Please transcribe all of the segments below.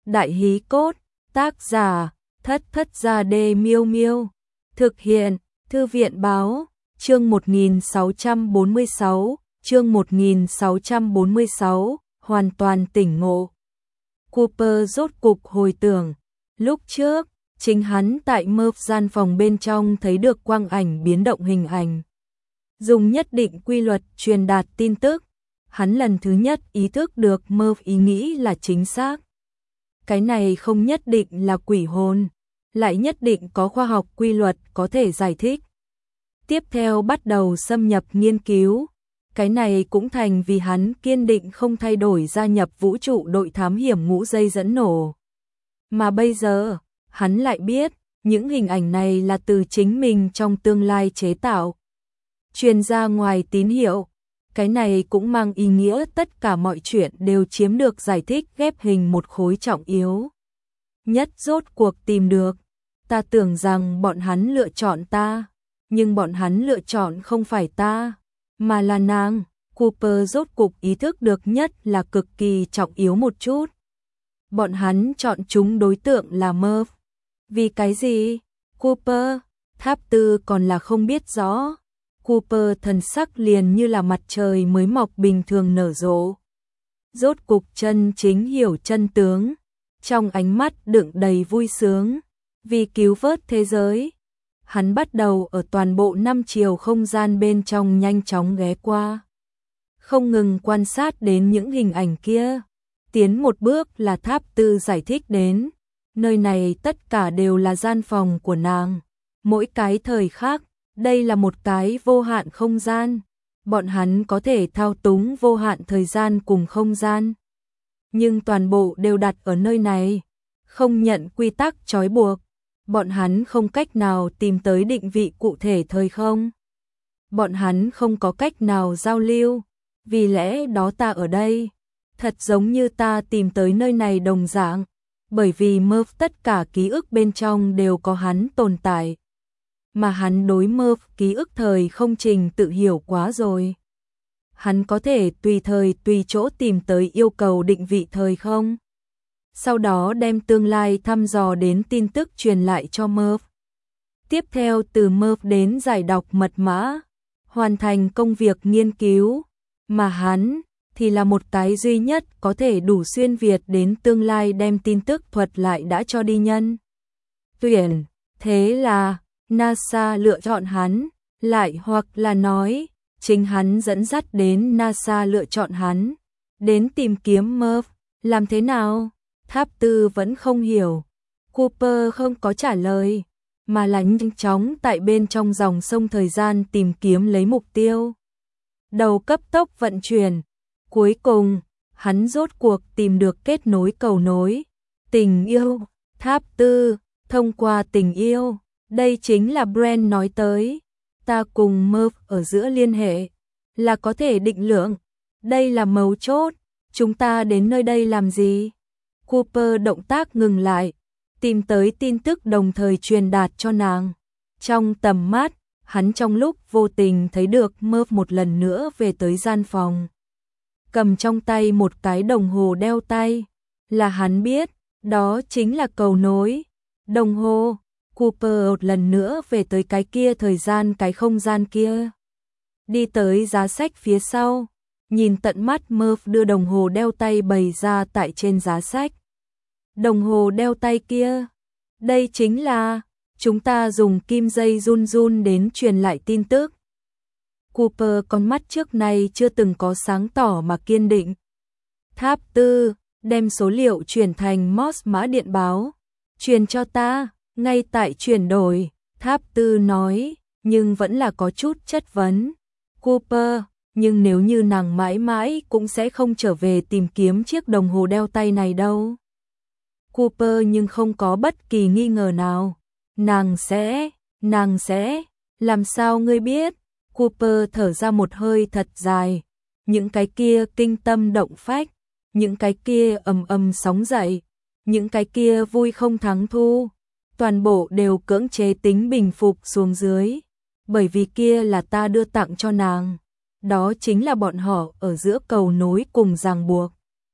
Đại hí cốt, tác giả, Thất Thất Gia Đê Miêu Miêu. Thực hiện, Thư viện báo, chương 1646, hoàn toàn tỉnh ngộ. Cooper rốt cục hồi tưởng, lúc trước, chính hắn tại Murph gian phòng bên trong thấy được quang ảnh biến động hình ảnh. Dùng nhất định quy luật truyền đạt tin tức, hắn lần thứ nhất ý thức được Murph ý nghĩ là chính xác. Cái này không nhất định là quỷ hồn, lại nhất định có khoa học quy luật có thể giải thích. Tiếp theo bắt đầu xâm nhập nghiên cứu, cái này cũng thành vì hắn kiên định không thay đổi gia nhập vũ trụ đội thám hiểm ngũ dây dẫn nổ. Mà bây giờ, hắn lại biết, những hình ảnh này là từ chính mình trong tương lai chế tạo. Truyền ra ngoài tín hiệu, cái này cũng mang ý nghĩa tất cả mọi chuyện đều chiếm được giải thích ghép hình một khối trọng yếu. Nhất rốt cuộc tìm được, ta tưởng rằng bọn hắn lựa chọn ta, nhưng bọn hắn lựa chọn không phải ta, mà là nàng. Cooper rốt cục ý thức được nhất là cực kỳ trọng yếu một chút. Bọn hắn chọn chúng đối tượng là Murph. Vì cái gì? Cooper, Tháp Tư còn là không biết rõ. Cooper thần sắc liền như là mặt trời mới mọc bình thường nở rộ. Rốt cục chân chính hiểu chân tướng, trong ánh mắt đựng đầy vui sướng, vì cứu vớt thế giới. Hắn bắt đầu ở toàn bộ 5 chiều không gian bên trong nhanh chóng ghé qua. Không ngừng quan sát đến những hình ảnh kia. Tiến một bước là Tháp Tư giải thích đến. Nơi này tất cả đều là gian phòng của nàng. Mỗi cái thời khắc, đây là một cái vô hạn không gian. Bọn hắn có thể thao túng vô hạn thời gian cùng không gian. Nhưng toàn bộ đều đặt ở nơi này. Không nhận quy tắc trói buộc. Bọn hắn không cách nào tìm tới định vị cụ thể thời không. Bọn hắn không có cách nào giao lưu. Vì lẽ đó ta ở đây, thật giống như ta tìm tới nơi này đồng dạng. Bởi vì Murph tất cả ký ức bên trong đều có hắn tồn tại. Mà hắn đối Murph ký ức thời không trình tự hiểu quá rồi. Hắn có thể tùy thời tùy chỗ tìm tới yêu cầu định vị thời không. Sau đó đem tương lai thăm dò đến tin tức truyền lại cho Murph. Tiếp theo từ Murph đến giải đọc mật mã, hoàn thành công việc nghiên cứu, mà hắn thì là một cái duy nhất có thể đủ xuyên việt đến tương lai đem tin tức thuật lại đã cho đi nhân. Tuyển, thế là NASA lựa chọn hắn, lại hoặc là nói, chính hắn dẫn dắt đến NASA lựa chọn hắn, đến tìm kiếm Murph, làm thế nào? Tháp Tư vẫn không hiểu. Cooper không có trả lời, mà là nhanh chóng tại bên trong dòng sông thời gian tìm kiếm lấy mục tiêu. Đầu cấp tốc vận chuyển. Cuối cùng, hắn rốt cuộc tìm được kết nối cầu nối. Tình yêu. Tháp Tư, thông qua tình yêu. Đây chính là Brand nói tới. Ta cùng Murph ở giữa liên hệ. Là có thể định lượng. Đây là mấu chốt. Chúng ta đến nơi đây làm gì? Cooper động tác ngừng lại, tìm tới tin tức đồng thời truyền đạt cho nàng. Trong tầm mắt, hắn trong lúc vô tình thấy được Murph một lần nữa về tới gian phòng. Cầm trong tay một cái đồng hồ đeo tay, là hắn biết, đó chính là cầu nối. Đồng hồ, Cooper một lần nữa về tới cái kia thời gian cái không gian kia. Đi tới giá sách phía sau. Nhìn tận mắt Murph đưa đồng hồ đeo tay bày ra tại trên giá sách. Đồng hồ đeo tay kia, đây chính là chúng ta dùng kim dây run run đến truyền lại tin tức. Cooper con mắt trước nay chưa từng có sáng tỏ mà kiên định. Tháp Tư, đem số liệu chuyển thành Morse mã điện báo, truyền cho ta, ngay tại chuyển đổi. Tháp Tư nói, nhưng vẫn là có chút chất vấn. Cooper, nhưng nếu như nàng mãi mãi cũng sẽ không trở về tìm kiếm chiếc đồng hồ đeo tay này đâu. Cooper nhưng không có bất kỳ nghi ngờ nào. Nàng sẽ, làm sao ngươi biết? Cooper thở ra một hơi thật dài. Những cái kia kinh tâm động phách, những cái kia ầm ầm sóng dậy, những cái kia vui không thắng thu, toàn bộ đều cưỡng chế tính bình phục xuống dưới. Bởi vì kia là ta đưa tặng cho nàng. Đó chính là bọn họ ở giữa cầu nối cùng ràng buộc.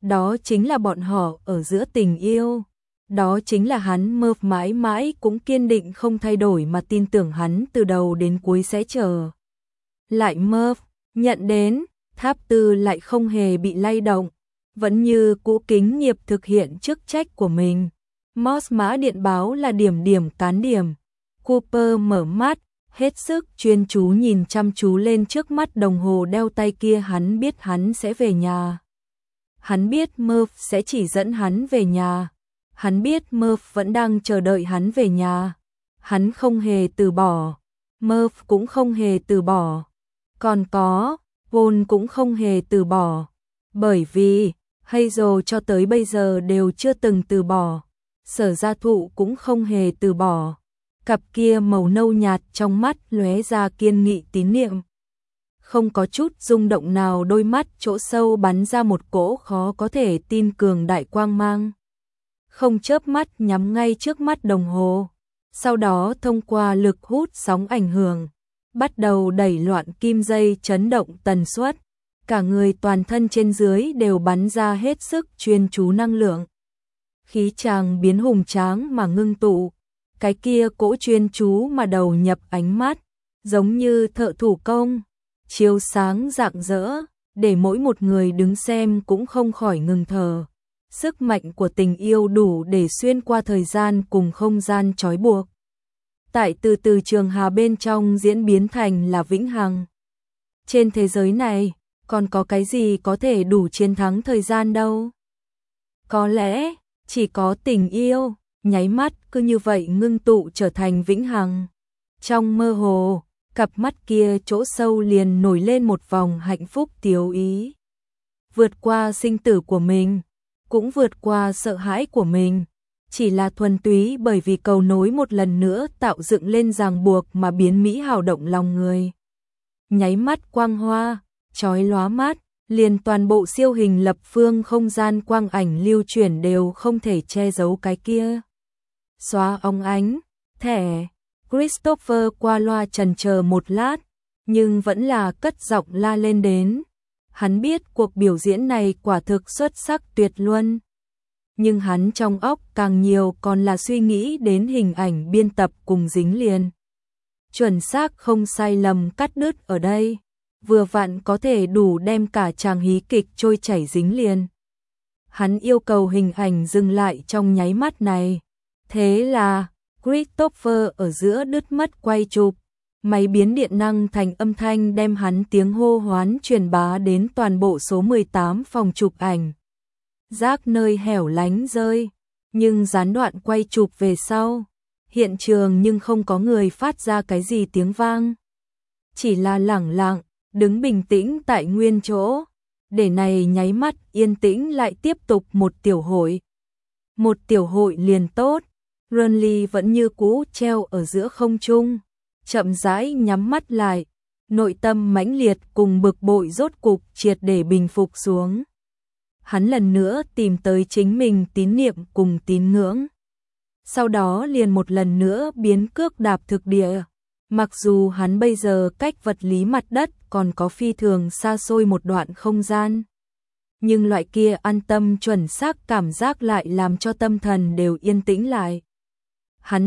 Đó chính là bọn họ ở giữa tình yêu. Đó chính là hắn Murph mãi mãi cũng kiên định không thay đổi mà tin tưởng hắn từ đầu đến cuối sẽ chờ. Lại Murph, nhận đến, Tháp Tư lại không hề bị lay động, vẫn như cũ kính nghiệp thực hiện chức trách của mình. Moss mã điện báo là điểm điểm cán điểm. Cooper mở mắt, hết sức chuyên chú nhìn chăm chú lên trước mắt đồng hồ đeo tay kia. Hắn biết hắn sẽ về nhà. Hắn biết Murph sẽ chỉ dẫn hắn về nhà. Hắn biết Murph vẫn đang chờ đợi hắn về nhà. Hắn không hề từ bỏ. Murph cũng không hề từ bỏ. Còn có, Paul cũng không hề từ bỏ. Bởi vì, Hazel cho tới bây giờ đều chưa từng từ bỏ. Sở Gia Thụ cũng không hề từ bỏ. Cặp kia màu nâu nhạt trong mắt lóe ra kiên nghị tín niệm. Không có chút rung động nào, đôi mắt chỗ sâu bắn ra một cỗ khó có thể tin cường đại quang mang. Không chớp mắt nhắm ngay trước mắt đồng hồ. Sau đó thông qua lực hút sóng ảnh hưởng, bắt đầu đẩy loạn kim dây chấn động tần suất. Cả người toàn thân trên dưới đều bắn ra hết sức chuyên chú năng lượng. Khí chàng biến hùng tráng mà ngưng tụ. Cái kia cỗ chuyên chú mà đầu nhập ánh mắt, giống như thợ thủ công, chiếu sáng rạng rỡ, để mỗi một người đứng xem cũng không khỏi ngừng thở. Sức mạnh của tình yêu đủ để xuyên qua thời gian cùng không gian trói buộc. Tại từ từ trường hà bên trong diễn biến thành là vĩnh hằng. Trên thế giới này, còn có cái gì có thể đủ chiến thắng thời gian đâu? Có lẽ, chỉ có tình yêu, nháy mắt cứ như vậy ngưng tụ trở thành vĩnh hằng. Trong mơ hồ, cặp mắt kia chỗ sâu liền nổi lên một vòng hạnh phúc tiếu ý. Vượt qua sinh tử của mình, cũng vượt qua sợ hãi của mình, chỉ là thuần túy bởi vì cầu nối một lần nữa tạo dựng lên ràng buộc mà biến mỹ hào động lòng người. Nháy mắt quang hoa, chói lóa mắt, liền toàn bộ siêu hình lập phương không gian quang ảnh lưu chuyển đều không thể che giấu cái kia. Xóa óng ánh, thẻ, Christopher qua loa chần chờ một lát, nhưng vẫn là cất giọng la lên đến. Hắn biết cuộc biểu diễn này quả thực xuất sắc tuyệt luân. Nhưng hắn trong óc càng nhiều còn là suy nghĩ đến hình ảnh biên tập cùng dính liền. Chuẩn xác không sai lầm cắt đứt ở đây. Vừa vặn có thể đủ đem cả chàng hí kịch trôi chảy dính liền. Hắn yêu cầu hình ảnh dừng lại trong nháy mắt này. Thế là, Christopher ở giữa đứt mất quay chụp. Máy biến điện năng thành âm thanh đem hắn tiếng hô hoán truyền bá đến toàn bộ số 18 phòng chụp ảnh. Rác nơi hẻo lánh rơi, nhưng gián đoạn quay chụp về sau. Hiện trường nhưng không có người phát ra cái gì tiếng vang. Chỉ là lẳng lặng, đứng bình tĩnh tại nguyên chỗ. Để này nháy mắt yên tĩnh lại tiếp tục một tiểu hội. Một tiểu hội liền tốt. Renly vẫn như cũ treo ở giữa không trung, chậm rãi nhắm mắt lại, nội tâm mãnh liệt cùng bực bội rốt cục triệt để bình phục xuống. Hắn lần nữa tìm tới chính mình tín niệm cùng tín ngưỡng. Sau đó liền một lần nữa biến cước đạp thực địa. Mặc dù hắn bây giờ cách vật lý mặt đất còn có phi thường xa xôi một đoạn không gian, nhưng loại kia an tâm chuẩn xác cảm giác lại làm cho tâm thần đều yên tĩnh lại. Hắn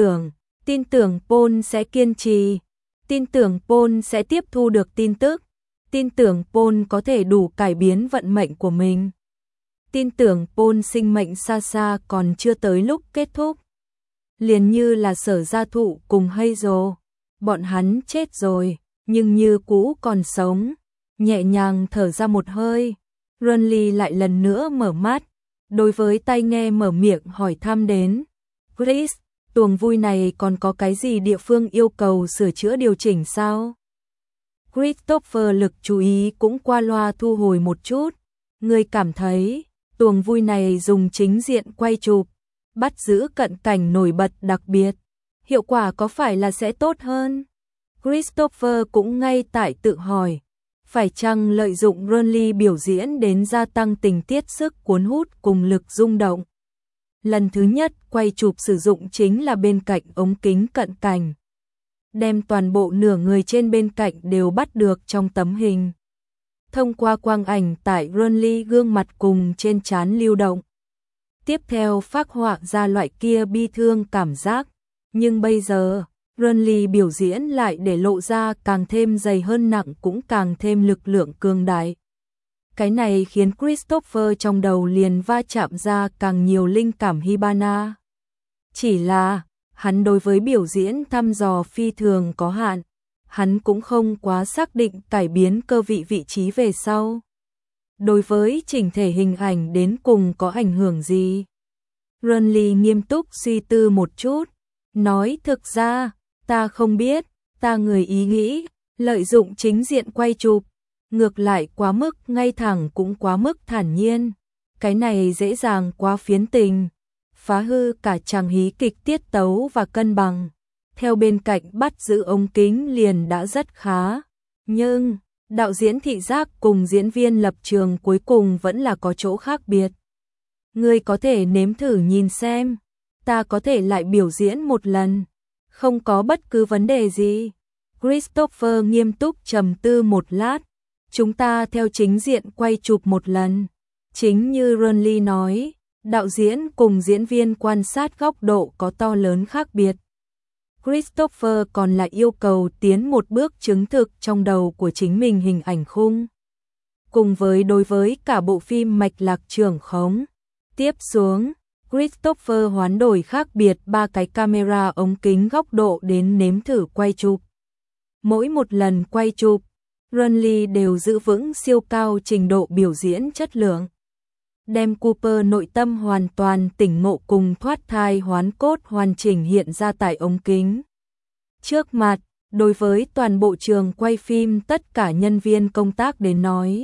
tin tưởng Paul sẽ kiên trì, tin tưởng Paul sẽ tiếp thu được tin tức, tin tưởng Paul có thể đủ cải biến vận mệnh của mình. Tin tưởng Paul sinh mệnh xa xa còn chưa tới lúc kết thúc. Liền như là Sở Gia Thụ cùng Hazel, bọn hắn chết rồi, nhưng như cũ còn sống. Nhẹ nhàng thở ra một hơi, Renly lại lần nữa mở mắt, đối với tai nghe mở miệng hỏi thăm đến. Chris, tuồng vui này còn có cái gì địa phương yêu cầu sửa chữa điều chỉnh sao? Christopher lực chú ý cũng qua loa thu hồi một chút. Người cảm thấy, tuồng vui này dùng chính diện quay chụp, bắt giữ cận cảnh nổi bật đặc biệt. Hiệu quả có phải là sẽ tốt hơn? Christopher cũng ngay tại tự hỏi. Phải chăng lợi dụng Renly biểu diễn đến gia tăng tình tiết sức cuốn hút cùng lực rung động? Lần thứ nhất quay chụp sử dụng chính là bên cạnh ống kính cận cảnh. Đem toàn bộ nửa người trên bên cạnh đều bắt được trong tấm hình. thông qua quang ảnh tại Renly gương mặt cùng trên trán lưu động. Tiếp theo phác họa ra loại kia bi thương cảm giác, nhưng bây giờ, Renly biểu diễn lại để lộ ra càng thêm dày hơn nặng cũng càng thêm lực lượng cường đại. Cái này khiến Christopher trong đầu liền va chạm ra càng nhiều linh cảm Hibana. Chỉ là, hắn đối với biểu diễn thăm dò phi thường có hạn, hắn cũng không quá xác định cải biến cơ vị trí về sau. Đối với chỉnh thể hình ảnh đến cùng có ảnh hưởng gì? Renly nghiêm túc suy tư một chút, nói thực ra, ta không biết, ta người ý nghĩ, lợi dụng chính diện quay chụp, ngược lại quá mức ngay thẳng cũng quá mức thản nhiên, cái này dễ dàng quá phiến tình, phá hư cả chàng hí kịch tiết tấu và cân bằng. Theo bên cạnh bắt giữ ống kính liền đã rất khá, nhưng đạo diễn thị giác cùng diễn viên lập trường cuối cùng vẫn là có chỗ khác biệt. Ngươi có thể nếm thử nhìn xem, ta có thể lại biểu diễn một lần, không có bất cứ vấn đề gì. Christopher nghiêm túc trầm tư một lát, chúng ta theo chính diện quay chụp một lần. Chính như Renly nói, đạo diễn cùng diễn viên quan sát góc độ có to lớn khác biệt. Christopher còn lại yêu cầu tiến một bước chứng thực trong đầu của chính mình hình ảnh khung. Cùng với đối với cả bộ phim mạch lạc trưởng khống. Tiếp xuống, Christopher hoán đổi khác biệt 3 cái camera ống kính góc độ đến nếm thử quay chụp. Mỗi một lần quay chụp, Renly đều giữ vững siêu cao trình độ biểu diễn chất lượng. Đem Cooper nội tâm hoàn toàn tỉnh ngộ cùng thoát thai hoán cốt hoàn chỉnh hiện ra tại ống kính. Trước mặt, đối với toàn bộ trường quay phim tất cả nhân viên công tác đến nói.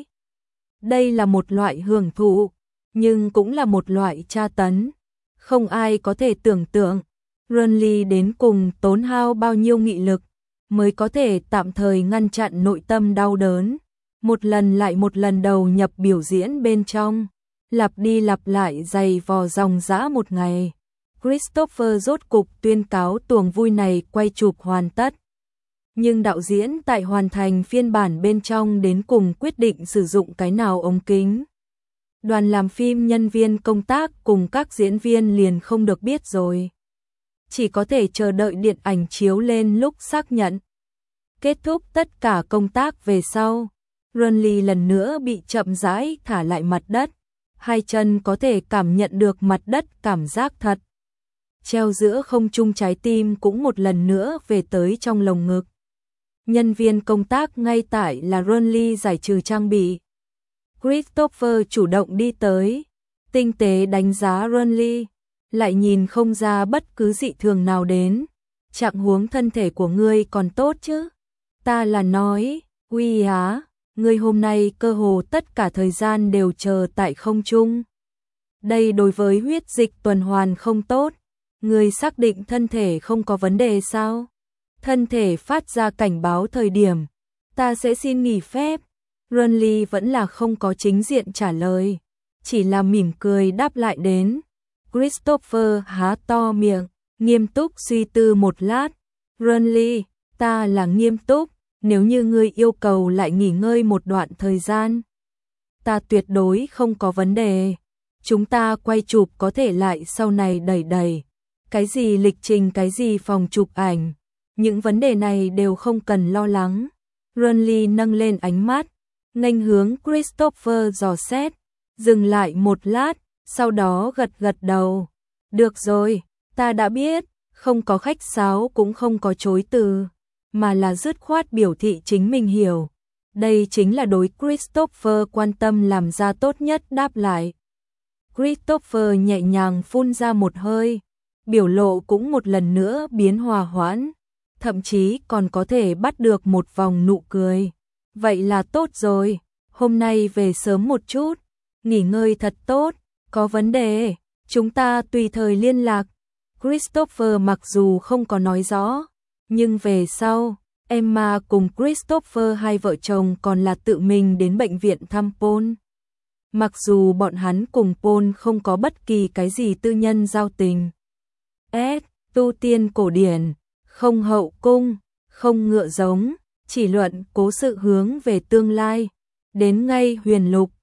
Đây là một loại hưởng thụ, nhưng cũng là một loại tra tấn. Không ai có thể tưởng tượng, Renly đến cùng tốn hao bao nhiêu nghị lực, mới có thể tạm thời ngăn chặn nội tâm đau đớn. Một lần lại một lần đầu nhập biểu diễn bên trong. Lặp đi lặp lại dày vò dòng dã một ngày. Christopher rốt cục tuyên cáo tuồng vui này quay chụp hoàn tất. Nhưng đạo diễn tại hoàn thành phiên bản bên trong đến cùng quyết định sử dụng cái nào ống kính. Đoàn làm phim nhân viên công tác cùng các diễn viên liền không được biết rồi. Chỉ có thể chờ đợi điện ảnh chiếu lên lúc xác nhận. Kết thúc tất cả công tác về sau, Renly lần nữa bị chậm rãi thả lại mặt đất. Hai chân có thể cảm nhận được mặt đất cảm giác thật. Treo giữa không trung trái tim cũng một lần nữa về tới trong lồng ngực. Nhân viên công tác ngay tại là Renly giải trừ trang bị. Christopher chủ động đi tới, tinh tế đánh giá Renly, lại nhìn không ra bất cứ dị thường nào đến. Trạng huống thân thể của ngươi còn tốt chứ? Ta là nói, uy á. Ngươi hôm nay cơ hồ tất cả thời gian đều chờ tại không trung. Đây đối với huyết dịch tuần hoàn không tốt. Ngươi xác định thân thể không có vấn đề sao? Thân thể phát ra cảnh báo thời điểm. Ta sẽ xin nghỉ phép. Renly vẫn là không có chính diện trả lời. Chỉ là mỉm cười đáp lại đến. Christopher há to miệng, nghiêm túc suy tư một lát. Renly, ta là nghiêm túc. Nếu như ngươi yêu cầu lại nghỉ ngơi một đoạn thời gian, ta tuyệt đối không có vấn đề. Chúng ta quay chụp có thể lại sau này đẩy. Cái gì lịch trình, cái gì phòng chụp ảnh, những vấn đề này đều không cần lo lắng. Renly nâng lên ánh mắt, nghênh hướng Christopher dò xét, dừng lại một lát, sau đó gật đầu. Được rồi, ta đã biết, không có khách sáo cũng không có chối từ. Mà là dứt khoát biểu thị chính mình hiểu. Đây chính là đối Christopher quan tâm làm ra tốt nhất đáp lại. Christopher nhẹ nhàng phun ra một hơi, biểu lộ cũng một lần nữa biến hòa hoãn, thậm chí còn có thể bắt được một vòng nụ cười. Vậy là tốt rồi, hôm nay về sớm một chút, nghỉ ngơi thật tốt, có vấn đề, chúng ta tùy thời liên lạc. Christopher mặc dù không có nói rõ, nhưng về sau, Emma cùng Christopher hai vợ chồng còn là tự mình đến bệnh viện thăm Paul. Mặc dù bọn hắn cùng Paul không có bất kỳ cái gì tư nhân giao tình. Tu tiên cổ điển, không hậu cung, không ngựa giống, chỉ luận cố sự hướng về tương lai. đến ngay huyền lục,